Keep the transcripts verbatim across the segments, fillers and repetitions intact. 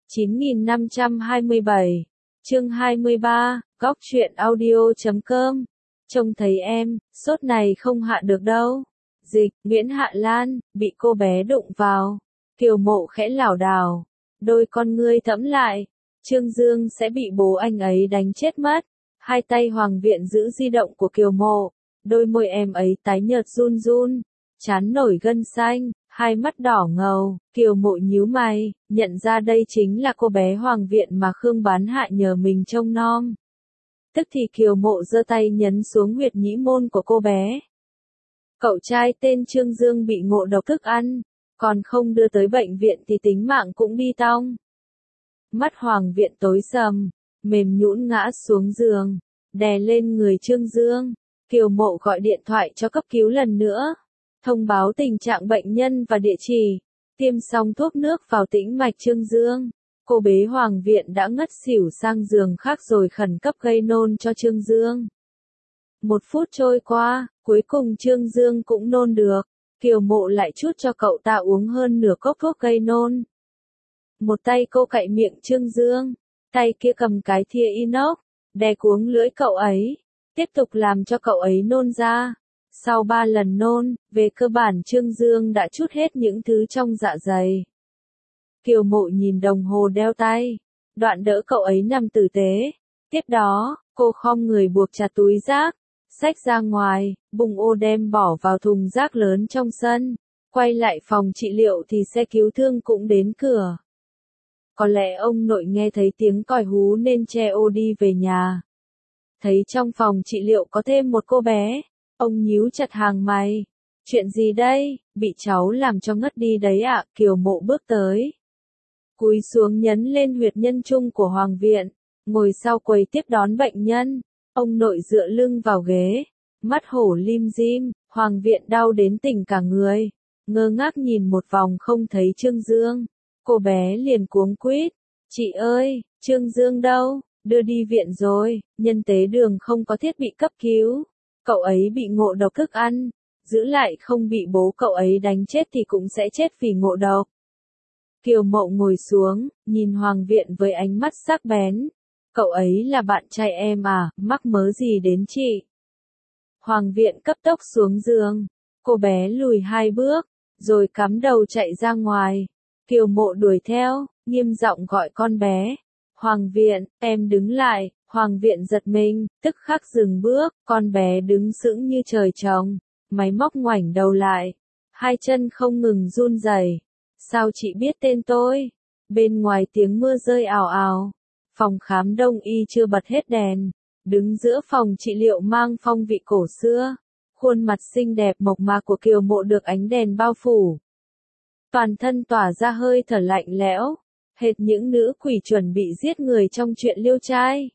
chín nghìn năm trăm hai mươi bảy, chương hai mươi ba, góc truyện audio chấm com. Trông thấy em, sốt này không hạ được đâu. Dịch, Nguyễn Hạ Lan, bị cô bé đụng vào. Kiều Mộ khẽ lảo đảo, đôi con ngươi thẫm lại. Trương Dương sẽ bị bố anh ấy đánh chết mất. Hai tay Hoàng Viện giữ di động của Kiều Mộ, đôi môi em ấy tái nhợt run run, trán nổi gân xanh, hai mắt đỏ ngầu. Kiều Mộ nhíu mày, nhận ra đây chính là cô bé Hoàng Viện mà Khương Bán Hạ nhờ mình trông nom. Tức thì Kiều Mộ giơ tay nhấn xuống huyệt nhĩ môn của cô bé. Cậu trai tên Trương Dương bị ngộ độc thức ăn, còn không đưa tới bệnh viện thì tính mạng cũng đi tong. Mắt Hoàng Viện tối sầm, mềm nhũn ngã xuống giường, đè lên người Trương Dương. Kiều Mộ gọi điện thoại cho cấp cứu lần nữa, thông báo tình trạng bệnh nhân và địa chỉ, tiêm xong thuốc nước vào tĩnh mạch Trương Dương. Cô bé Hoàng Viện đã ngất xỉu sang giường khác rồi khẩn cấp gây nôn cho Trương Dương. Một phút trôi qua, cuối cùng Trương Dương cũng nôn được. Kiều Mộ lại chút cho cậu ta uống hơn nửa cốc thuốc gây nôn. Một tay cô cạy miệng Trương Dương, tay kia cầm cái thìa inox, đè cuống lưỡi cậu ấy, tiếp tục làm cho cậu ấy nôn ra. Sau ba lần nôn, về cơ bản Trương Dương đã trút hết những thứ trong dạ dày. Kiều Mộ nhìn đồng hồ đeo tay, đoạn đỡ cậu ấy nằm tử tế. Tiếp đó, cô khom người buộc chặt túi rác, xách ra ngoài, bung ô đem bỏ vào thùng rác lớn trong sân. Quay lại phòng trị liệu thì xe cứu thương cũng đến cửa. Có lẽ ông nội nghe thấy tiếng còi hú nên che ô đi về nhà. Thấy trong phòng trị liệu có thêm một cô bé, ông nhíu chặt hàng mày. Chuyện gì đây, bị cháu làm cho ngất đi đấy ạ. Kiều Mộ bước tới, cúi xuống nhấn lên huyệt nhân trung của Hoàng Viện, ngồi sau quầy tiếp đón bệnh nhân. Ông nội dựa lưng vào ghế, mắt hổ lim dim. Hoàng Viện đau đến tỉnh cả người, ngơ ngác nhìn một vòng không thấy Trương Dương. Cô bé liền cuống quýt, chị ơi, Trương Dương đâu, đưa đi viện rồi. Nhân tế đường không có thiết bị cấp cứu, cậu ấy bị ngộ độc thức ăn, giữ lại không bị bố cậu ấy đánh chết thì cũng sẽ chết vì ngộ độc. Kiều Mộ ngồi xuống, nhìn Hoàng Viện với ánh mắt sắc bén. Cậu ấy là bạn trai em à, mắc mớ gì đến chị? Hoàng Viện cấp tốc xuống giường, cô bé lùi hai bước, rồi cắm đầu chạy ra ngoài. Kiều Mộ đuổi theo, nghiêm giọng gọi con bé. Hoàng Viện, em đứng lại. Hoàng Viện giật mình, tức khắc dừng bước. Con bé đứng sững như trời trồng, máy móc ngoảnh đầu lại, hai chân không ngừng run rẩy. Sao chị biết tên tôi? Bên ngoài tiếng mưa rơi ào ào. Phòng khám đông y chưa bật hết đèn, đứng giữa phòng trị liệu mang phong vị cổ xưa. Khuôn mặt xinh đẹp mộc mạc của Kiều Mộ được ánh đèn bao phủ. Toàn thân tỏa ra hơi thở lạnh lẽo, hệt những nữ quỷ chuẩn bị giết người trong chuyện Liêu Trai.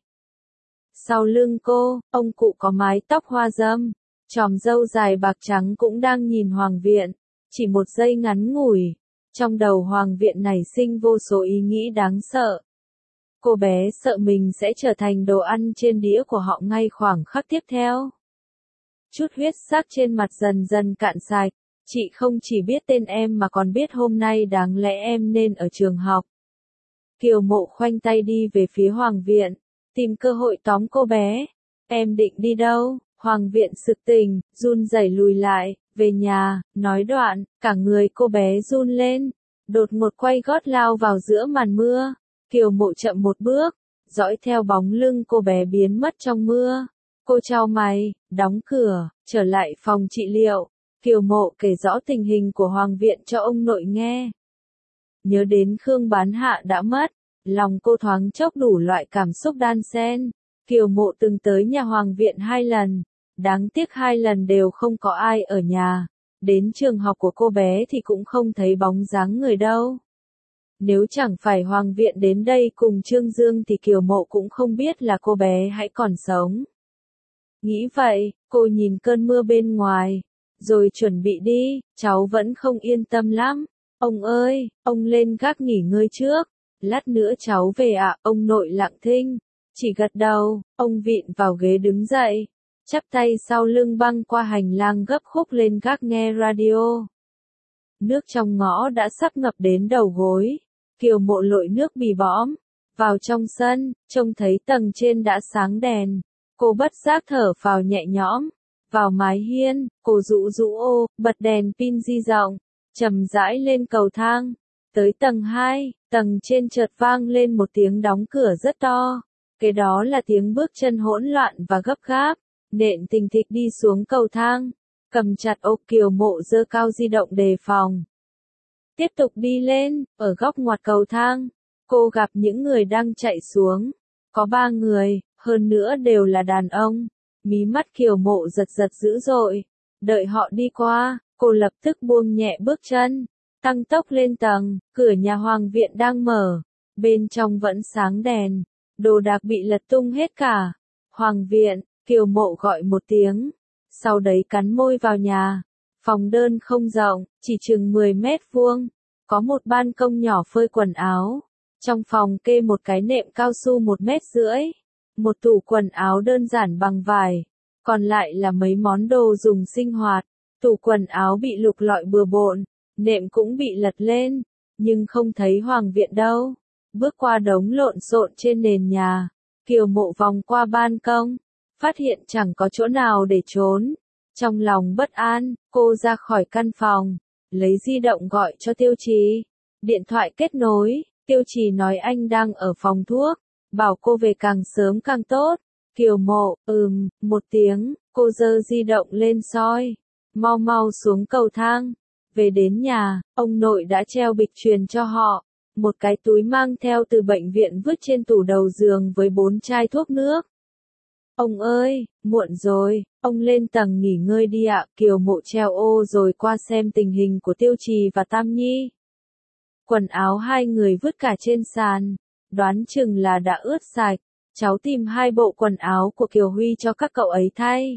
Sau lưng cô, ông cụ có mái tóc hoa râm, chòm râu dài bạc trắng cũng đang nhìn Hoàng Viện. Chỉ một giây ngắn ngủi, trong đầu Hoàng Viện nảy sinh vô số ý nghĩ đáng sợ. Cô bé sợ mình sẽ trở thành đồ ăn trên đĩa của họ ngay khoảng khắc tiếp theo. Chút huyết sắc trên mặt dần dần cạn sạch. Chị không chỉ biết tên em mà còn biết hôm nay đáng lẽ em nên ở trường học. Kiều Mộ khoanh tay đi về phía Hoàng Viện, tìm cơ hội tóm cô bé. Em định đi đâu? Hoàng Viện sực tỉnh, run rẩy lùi lại, về nhà. Nói đoạn, cả người cô bé run lên, đột ngột quay gót lao vào giữa màn mưa. Kiều Mộ chậm một bước, dõi theo bóng lưng cô bé biến mất trong mưa. Cô chau mày, đóng cửa, trở lại phòng trị liệu. Kiều Mộ kể rõ tình hình của Hoàng Viện cho ông nội nghe. Nhớ đến Khương Bán Hạ đã mất, lòng cô thoáng chốc đủ loại cảm xúc đan xen. Kiều Mộ từng tới nhà Hoàng Viện hai lần, đáng tiếc hai lần đều không có ai ở nhà. Đến trường học của cô bé thì cũng không thấy bóng dáng người đâu. Nếu chẳng phải Hoàng Viện đến đây cùng Trương Dương thì Kiều Mộ cũng không biết là cô bé hãy còn sống. Nghĩ vậy, cô nhìn cơn mưa bên ngoài, rồi chuẩn bị đi. Cháu vẫn không yên tâm lắm. Ông ơi, ông lên gác nghỉ ngơi trước, lát nữa cháu về ạ. À? Ông nội lặng thinh, chỉ gật đầu. Ông vịn vào ghế đứng dậy, chắp tay sau lưng băng qua hành lang gấp khúc lên gác nghe radio. Nước trong ngõ đã sắp ngập đến đầu gối. Kiều Mộ lội nước bì bõm, vào trong sân, trông thấy tầng trên đã sáng đèn. Cô bất giác thở phào nhẹ nhõm, vào mái hiên, cô rũ rũ ô, bật đèn pin di rộng, chậm rãi lên cầu thang. Tới tầng hai, tầng trên chợt vang lên một tiếng đóng cửa rất to. Cái đó là tiếng bước chân hỗn loạn và gấp gáp, nện thình thịch đi xuống cầu thang. Cầm chặt ô, Kiều Mộ giơ cao di động đề phòng. Tiếp tục đi lên, ở góc ngoặt cầu thang, cô gặp những người đang chạy xuống. Có ba người, hơn nữa đều là đàn ông. Mí mắt Kiều Mộ giật giật dữ dội. Đợi họ đi qua, cô lập tức buông nhẹ bước chân, tăng tốc lên tầng. Cửa nhà Hoàng viện đang mở, bên trong vẫn sáng đèn, đồ đạc bị lật tung hết cả. Hoàng viện, Kiều Mộ gọi một tiếng, sau đấy cắn môi vào nhà. Phòng đơn không rộng, chỉ chừng mười mét vuông, có một ban công nhỏ phơi quần áo. Trong phòng kê một cái nệm cao su một mét rưỡi, một tủ quần áo đơn giản bằng vải, còn lại là mấy món đồ dùng sinh hoạt. Tủ quần áo bị lục lọi bừa bộn, nệm cũng bị lật lên, nhưng không thấy Hoàng viện đâu. Bước qua đống lộn xộn trên nền nhà, Kiều Mộ vòng qua ban công, phát hiện chẳng có chỗ nào để trốn. Trong lòng bất an, cô ra khỏi căn phòng, lấy di động gọi cho Tiêu Trì. Điện thoại kết nối, Tiêu Trì nói anh đang ở phòng thuốc, bảo cô về càng sớm càng tốt. Kiều Mộ, ừm, một tiếng, cô giơ di động lên soi, mau mau xuống cầu thang. Về đến nhà, ông nội đã treo bịch truyền cho họ, một cái túi mang theo từ bệnh viện vứt trên tủ đầu giường với bốn chai thuốc nước. Ông ơi, muộn rồi, ông lên tầng nghỉ ngơi đi ạ. Kiều Mộ treo ô rồi qua xem tình hình của Tiêu Trì và Tam Nhi. Quần áo hai người vứt cả trên sàn, đoán chừng là đã ướt sạch. Cháu tìm hai bộ quần áo của Kiều Huy cho các cậu ấy thay.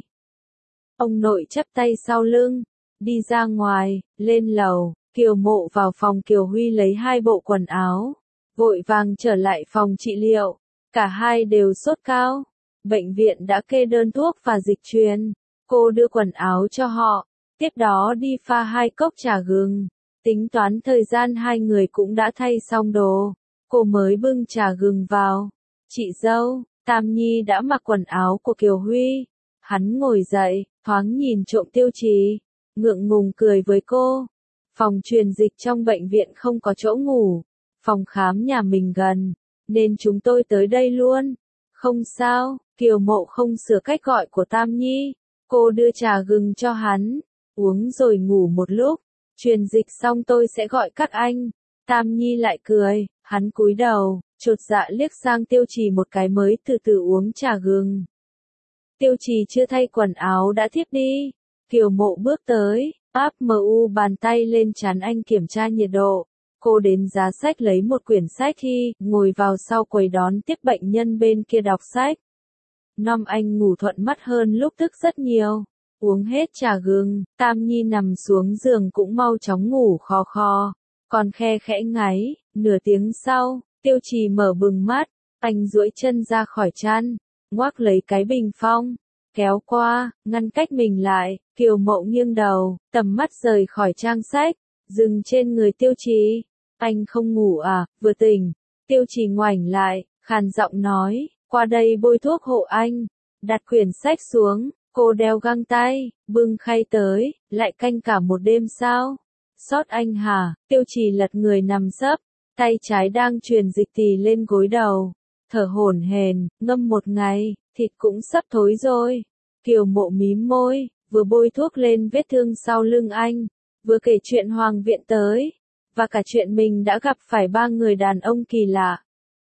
Ông nội chắp tay sau lưng, đi ra ngoài, lên lầu. Kiều Mộ vào phòng Kiều Huy lấy hai bộ quần áo, vội vàng trở lại phòng trị liệu. Cả hai đều sốt cao. Bệnh viện đã kê đơn thuốc và dịch truyền. Cô đưa quần áo cho họ, tiếp đó đi pha hai cốc trà gừng. Tính toán thời gian hai người cũng đã thay xong đồ, cô mới bưng trà gừng vào. Chị dâu, Tam Nhi đã mặc quần áo của Kiều Huy. Hắn ngồi dậy, thoáng nhìn trộm Tiêu Trì, ngượng ngùng cười với cô. Phòng truyền dịch trong bệnh viện không có chỗ ngủ, phòng khám nhà mình gần, nên chúng tôi tới đây luôn. Không sao, Kiều Mộ không sửa cách gọi của Tam Nhi. Cô đưa trà gừng cho hắn, uống rồi ngủ một lúc. Truyền dịch xong tôi sẽ gọi các anh. Tam Nhi lại cười, hắn cúi đầu, chột dạ liếc sang Tiêu Trì một cái mới từ từ uống trà gừng. Tiêu Trì chưa thay quần áo đã thiếp đi. Kiều Mộ bước tới, áp mu bàn tay lên trán anh kiểm tra nhiệt độ. Cô đến giá sách lấy một quyển sách thi, ngồi vào sau quầy đón tiếp bệnh nhân bên kia đọc sách. Năm anh ngủ thuận mắt hơn lúc thức rất nhiều. Uống hết trà gừng, Tam Nhi nằm xuống giường cũng mau chóng ngủ khò khò, còn khe khẽ ngáy. Nửa tiếng sau, Tiêu Trì mở bừng mắt, anh duỗi chân ra khỏi chăn, ngoác lấy cái bình phong, kéo qua, ngăn cách mình lại. Kiều Mộ nghiêng đầu, tầm mắt rời khỏi trang sách, dừng trên người Tiêu Trì. Anh không ngủ à, vừa tỉnh. Tiêu Trì ngoảnh lại, khàn giọng nói, qua đây bôi thuốc hộ anh. Đặt quyển sách xuống, cô đeo găng tay, bưng khay tới, lại canh cả một đêm sao? Sót anh hả? Tiêu Trì lật người nằm sấp, tay trái đang truyền dịch tì lên gối đầu, thở hổn hển, ngâm một ngày, thịt cũng sắp thối rồi. Kiều Mộ mím môi, vừa bôi thuốc lên vết thương sau lưng anh, vừa kể chuyện Hoàng viện tới, và cả chuyện mình đã gặp phải ba người đàn ông kỳ lạ.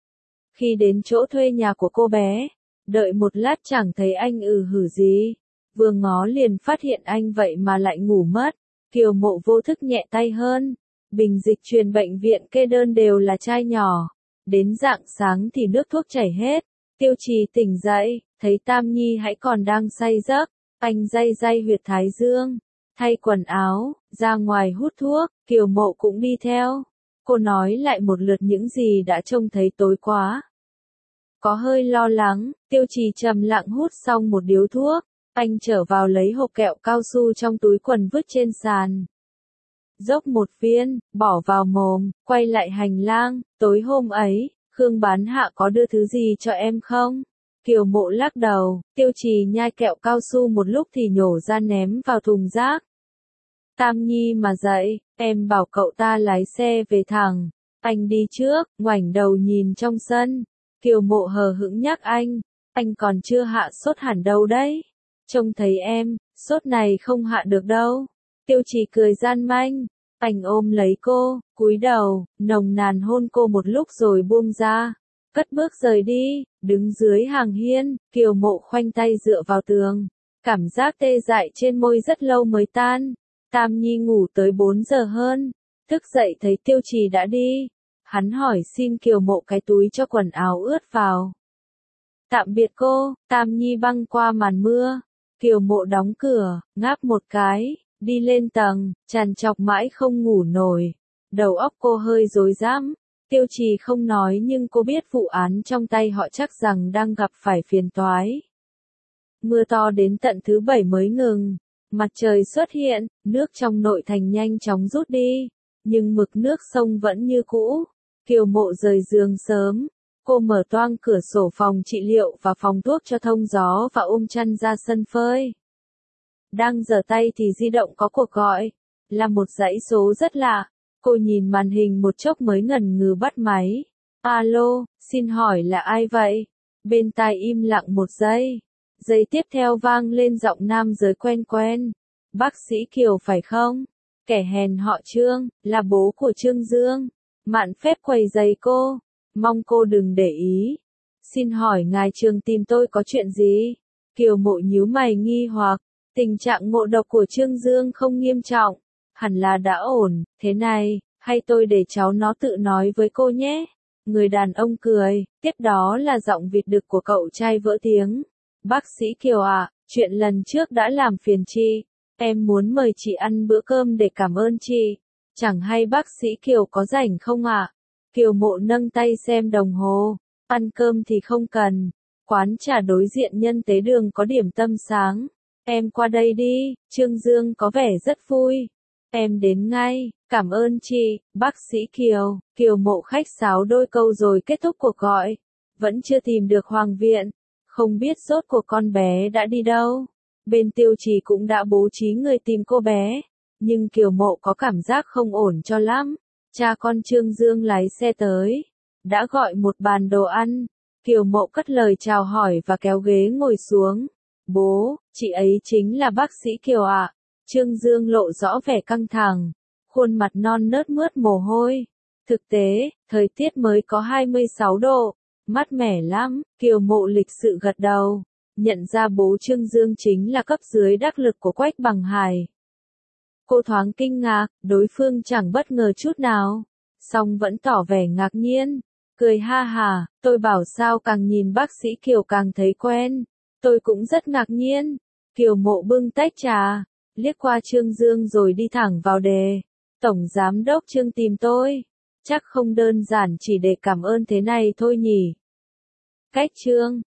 Khi đến chỗ thuê nhà của cô bé, đợi một lát chẳng thấy anh ừ hử gì, vừa ngó liền phát hiện anh vậy mà lại ngủ mất. Kiều Mộ vô thức nhẹ tay hơn, bình dịch truyền bệnh viện kê đơn đều là chai nhỏ, đến rạng sáng thì nước thuốc chảy hết. Tiêu Trì tỉnh dậy, thấy Tam Nhi hãy còn đang say giấc, anh day day huyệt thái dương, thay quần áo, ra ngoài hút thuốc. Kiều Mộ cũng đi theo. Cô nói lại một lượt những gì đã trông thấy tối qua. Có hơi lo lắng, Tiêu Trì trầm lặng hút xong một điếu thuốc, anh trở vào lấy hộp kẹo cao su trong túi quần vứt trên sàn. dốc một viên, bỏ vào mồm, quay lại hành lang, tối hôm ấy, Khương Bán Hạ có đưa thứ gì cho em không? Kiều Mộ lắc đầu, Tiêu Trì nhai kẹo cao su một lúc thì nhổ ra ném vào thùng rác. Tam Nhi mà dậy, em bảo cậu ta lái xe về thẳng, anh đi trước, ngoảnh đầu nhìn trong sân. Kiều Mộ hờ hững nhắc anh, anh còn chưa hạ sốt hẳn đâu đấy. Trông thấy em, sốt này không hạ được đâu. Tiêu Trì cười gian manh, anh ôm lấy cô, cúi đầu, nồng nàn hôn cô một lúc rồi buông ra. Cất bước rời đi, đứng dưới hàng hiên, Kiều Mộ khoanh tay dựa vào tường. Cảm giác tê dại trên môi rất lâu mới tan. Tam Nhi ngủ tới bốn giờ hơn. Thức dậy thấy Tiêu Trì đã đi. Hắn hỏi xin Kiều Mộ cái túi cho quần áo ướt vào. Tạm biệt cô, Tam Nhi băng qua màn mưa. Kiều Mộ đóng cửa, ngáp một cái, đi lên tầng, trằn trọc mãi không ngủ nổi. Đầu óc cô hơi rối rắm. Tiêu Trì không nói nhưng cô biết vụ án trong tay họ chắc rằng đang gặp phải phiền toái. Mưa to đến tận thứ bảy mới ngừng. Mặt trời xuất hiện, nước trong nội thành nhanh chóng rút đi. Nhưng mực nước sông vẫn như cũ. Kiều Mộ rời giường sớm. Cô mở toang cửa sổ phòng trị liệu và phòng thuốc cho thông gió và ôm chăn ra sân phơi. Đang giở tay thì di động có cuộc gọi. Là một dãy số rất lạ. Cô nhìn màn hình một chốc mới ngần ngừ bắt máy. Alo, xin hỏi là ai vậy? Bên tai im lặng một giây. Giây tiếp theo vang lên giọng nam giới quen quen. Bác sĩ Kiều phải không? Kẻ hèn họ Trương, là bố của Trương Dương. Mạn phép quầy giày cô. Mong cô đừng để ý. Xin hỏi ngài Trương tìm tôi có chuyện gì? Kiều Mộ nhíu mày nghi hoặc. Tình trạng ngộ độc của Trương Dương không nghiêm trọng. Hẳn là đã ổn, thế này, hay tôi để cháu nó tự nói với cô nhé. Người đàn ông cười, tiếp đó là giọng vịt đực của cậu trai vỡ tiếng. Bác sĩ Kiều ạ, chuyện lần trước đã làm phiền chị. Em muốn mời chị ăn bữa cơm để cảm ơn chị. Chẳng hay bác sĩ Kiều có rảnh không ạ? Kiều Mộ nâng tay xem đồng hồ. Ăn cơm thì không cần. Quán trà đối diện Nhân Tế Đường có điểm tâm sáng. Em qua đây đi, Trương Dương có vẻ rất vui. Em đến ngay, cảm ơn chị, bác sĩ Kiều. Kiều Mộ khách sáo đôi câu rồi kết thúc cuộc gọi. Vẫn chưa tìm được Hoàng Viện. Không biết rốt cuộc con bé đã đi đâu. Bên Tiêu Trì cũng đã bố trí người tìm cô bé. Nhưng Kiều Mộ có cảm giác không ổn cho lắm. Cha con Trương Dương lái xe tới. Đã gọi một bàn đồ ăn. Kiều Mộ cất lời chào hỏi và kéo ghế ngồi xuống. Bố, chị ấy chính là bác sĩ Kiều ạ. Trương Dương lộ rõ vẻ căng thẳng. Khuôn mặt non nớt mướt mồ hôi. Thực tế, thời tiết mới có hai mươi sáu độ. Mát mẻ lắm. Kiều Mộ lịch sự gật đầu. Nhận ra bố Trương Dương chính là cấp dưới đắc lực của Quách Bằng Hải. Cô thoáng kinh ngạc, đối phương chẳng bất ngờ chút nào. Song vẫn tỏ vẻ ngạc nhiên. Cười ha hà, tôi bảo sao càng nhìn bác sĩ Kiều càng thấy quen. Tôi cũng rất ngạc nhiên. Kiều Mộ bưng tách trà, liếc qua Trương Dương rồi đi thẳng vào đề. Tổng Giám đốc Trương tìm tôi. Chắc không đơn giản chỉ để cảm ơn thế này thôi nhỉ. Cách Trương.